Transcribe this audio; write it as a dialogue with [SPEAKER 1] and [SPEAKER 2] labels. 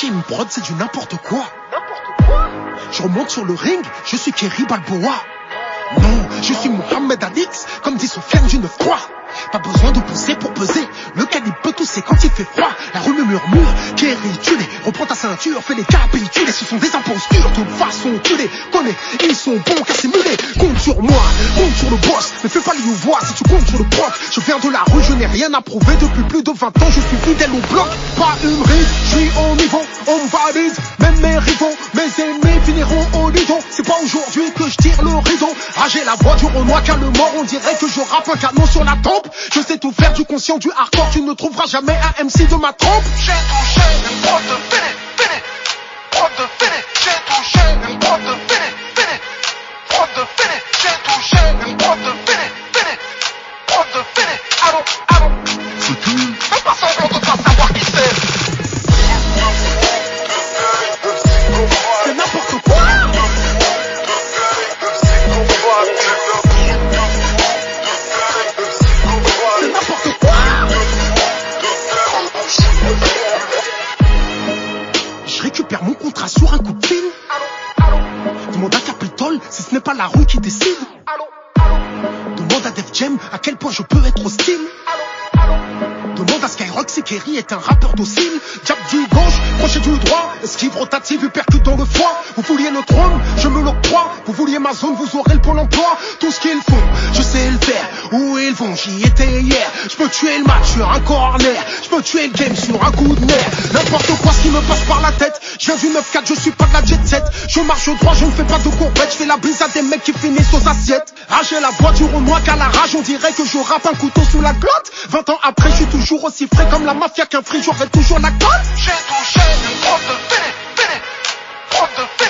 [SPEAKER 1] lâcher une prod, c'est du n'importe quoi. Je remonte sur le ring, je suis Kerry Balboa. Non, je suis Mohamed Alix, comme dit Sofiane du 9-3. Pas besoin de pousser pour peser, le calibre peut tousser quand il fait froid. La rue me murmure, Kerry tu les reprends ta ceinture, fais les capituler. Ce sont des impostures, de toute façon tu les connais. Ils sont bons qu'à simuler, compte sur moi, compte sur le boss. Ne fais pas les voir si tu comptes sur le proc. Je viens de la rue, je n'ai rien à prouver. Depuis plus de 20 ans, je suis fidèle au bloc. Pas une ride, je suis au niveau, on me valide. Même mes rivaux, mes ennemis finiront au lido. C'est pas aujourd'hui que je tire le rideau. Ah, j'ai la voix du Renoir qu'à le mort, on dirait que je rappe un canon sur la tempe. Je sais tout faire, du conscient, du hardcore. Tu ne trouveras jamais un MC de ma trompe.
[SPEAKER 2] J'ai touché une prod de fini, prod de fini. J'ai touché une prod de fini, prod de fini. J'ai touché une prod de fini, prod de fini. Allô,
[SPEAKER 1] C'est qui?
[SPEAKER 2] fais pas semblant de pas savoir qui c'est.
[SPEAKER 1] C'est n'importe quoi. Je récupère mon contrat sur un coup de fil. Demande à Capitole si ce n'est pas la rue qui décide. Demande à Def Jam à quel point je peux être hostile. Demande à Skyrock si Kerry est un rappeur docile. Jab du gauche, crochet du droit, esquive rotative, percute dans le foie. Vous vouliez le trône, je me l'octroie. Vous vouliez ma zone, vous aurez le pôle emploi. Tout ce qu'ils font, je sais le faire. Où ils vont, j'y étais hier. Je peux tuer le match sur un corner. Je peux tuer le game sur un coup de nerf. N'importe quoi ce qui me passe par la tête. Je viens du 9-4, je suis pas de la jet set. Je marche droit, je ne fais pas de courbettes. Je fais la bise à des mecs qui finissent aux assiettes. Ah, j'ai la voix du Renoir qu'à la rage. On dirait que je rappe un couteau sous la glotte. 20 ans après, je suis toujours aussi frais comme la mafia qu'un free. J'aurai toujours la cote.
[SPEAKER 2] J'ai touché une prod de fini, prod de fini.